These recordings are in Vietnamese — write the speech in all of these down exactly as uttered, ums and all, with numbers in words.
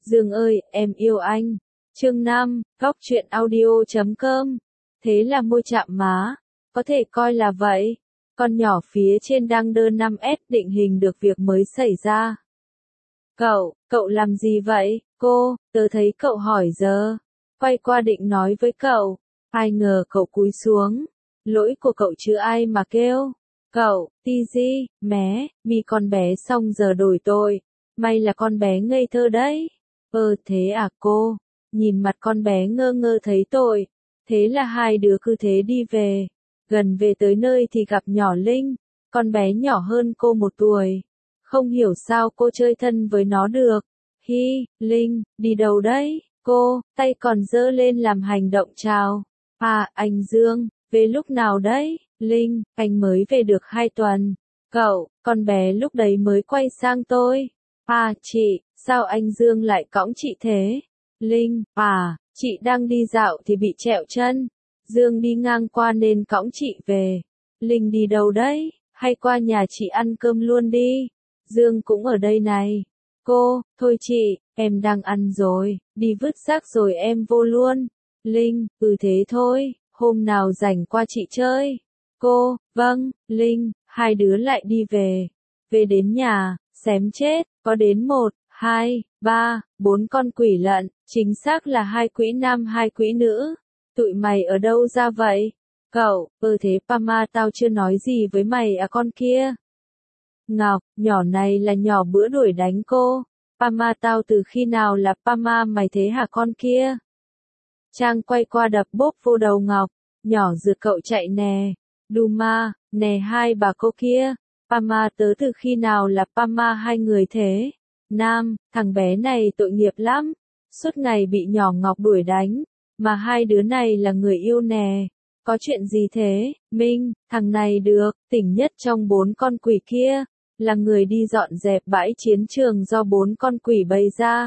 Dương ơi, em yêu anh. Chương năm, góc truyện audio chấm com. Thế là môi chạm má. Có thể coi là vậy. Con nhỏ phía trên đang đơ năm S định hình được việc mới xảy ra. Cậu, cậu làm gì vậy? Cô, tớ thấy cậu hỏi giờ. Quay qua định nói với cậu. Ai ngờ cậu cúi xuống. Lỗi của cậu chứ ai mà kêu. Cậu, Tizi, mé, mi con bé xong giờ đổi tội. May là con bé ngây thơ đấy. Ơ thế à cô? Nhìn mặt con bé ngơ ngơ thấy tội. Thế là hai đứa cứ thế đi về. Gần về tới nơi thì gặp nhỏ Linh. Con bé nhỏ hơn cô một tuổi. Không hiểu sao cô chơi thân với nó được. Hi, Linh, đi đâu đấy? Cô, tay còn giơ lên làm hành động chào. À, anh Dương, về lúc nào đấy? Linh, anh mới về được hai tuần. Cậu, con bé lúc đấy mới quay sang tôi. À, chị, sao anh Dương lại cõng chị thế? Linh, à, chị đang đi dạo thì bị trẹo chân. Dương đi ngang qua nên cõng chị về. Linh đi đâu đấy? Hay qua nhà chị ăn cơm luôn đi. Dương cũng ở đây này. Cô, thôi chị, em đang ăn rồi, đi vứt rác rồi em vô luôn. Linh, ừ thế thôi, hôm nào rảnh qua chị chơi. Cô, vâng, Linh, hai đứa lại đi về. Về đến nhà, xém chết, có đến một, hai, ba, bốn con quỷ lận, chính xác là hai quỷ nam hai quỷ nữ. Tụi mày ở đâu ra vậy? Cậu, ừ thế Pama tao chưa nói gì với mày à con kia. Ngọc, nhỏ này là nhỏ bữa đuổi đánh cô. Pama tao từ khi nào là Pama mày thế hả con kia? Trang quay qua đập bốp vô đầu Ngọc. Nhỏ rượt cậu chạy nè. Duma, nè hai bà cô kia. Pama tớ từ khi nào là Pama hai người thế? Nam, thằng bé này tội nghiệp lắm. Suốt ngày bị nhỏ Ngọc đuổi đánh. Mà hai đứa này là người yêu nè. Có chuyện gì thế? Minh, thằng này được, tỉnh nhất trong bốn con quỷ kia. Là người đi dọn dẹp bãi chiến trường do bốn con quỷ bày ra.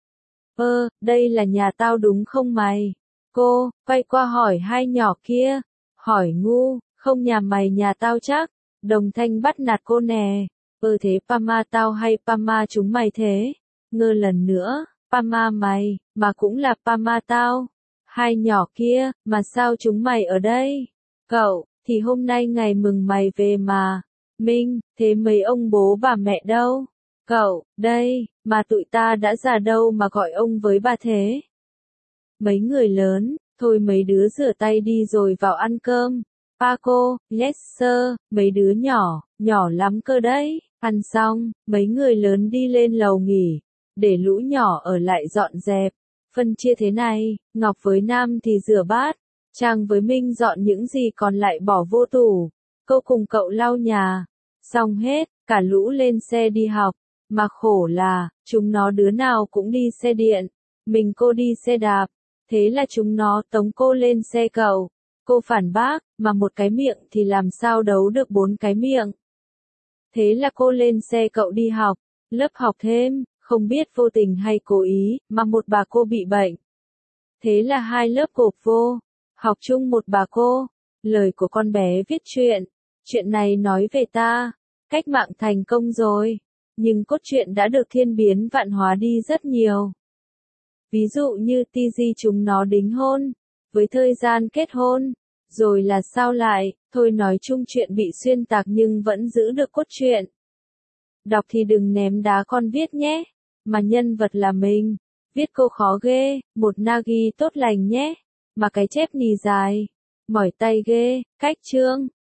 Ơ, đây là nhà tao đúng không mày? Cô, quay qua hỏi hai nhỏ kia. Hỏi ngu, không nhà mày nhà tao chắc. Đồng Thanh bắt nạt cô nè. Ơ thế Pama tao hay Pama chúng mày thế? Ngơ lần nữa, Pama mày, mà cũng là Pama tao. Hai nhỏ kia, mà sao chúng mày ở đây? Cậu, thì hôm nay ngày mừng mày về mà. Minh, thế mấy ông bố bà mẹ đâu? Cậu, đây, mà tụi ta đã già đâu mà gọi ông với bà thế? Mấy người lớn, thôi mấy đứa rửa tay đi rồi vào ăn cơm. Paco, yes sir, mấy đứa nhỏ, nhỏ lắm cơ đấy. Ăn xong, mấy người lớn đi lên lầu nghỉ, để lũ nhỏ ở lại dọn dẹp. Phân chia thế này, Ngọc với Nam thì rửa bát, Trang với Minh dọn những gì còn lại bỏ vô tủ. Cô cùng cậu lau nhà. Xong hết, cả lũ lên xe đi học. Mà khổ là, chúng nó đứa nào cũng đi xe điện. Mình cô đi xe đạp. Thế là chúng nó tống cô lên xe cậu. Cô phản bác, mà một cái miệng thì làm sao đấu được bốn cái miệng. Thế là cô lên xe cậu đi học. Lớp học thêm, không biết vô tình hay cố ý, mà một bà cô bị bệnh. Thế là hai lớp gộp vô. Học chung một bà cô. Lời của con bé viết chuyện. Chuyện này nói về ta. Cách mạng thành công rồi. Nhưng cốt truyện đã được thiên biến vạn hóa đi rất nhiều. Ví dụ như Tizi chúng nó đính hôn. Với thời gian kết hôn. Rồi là sao lại, thôi nói chung chuyện bị xuyên tạc nhưng vẫn giữ được cốt truyện. Đọc thì đừng ném đá con viết nhé. Mà nhân vật là mình. Viết cô khó ghê, một Nagi tốt lành nhé. Mà cái chép nì dài. Mỏi tay ghê, cách chương.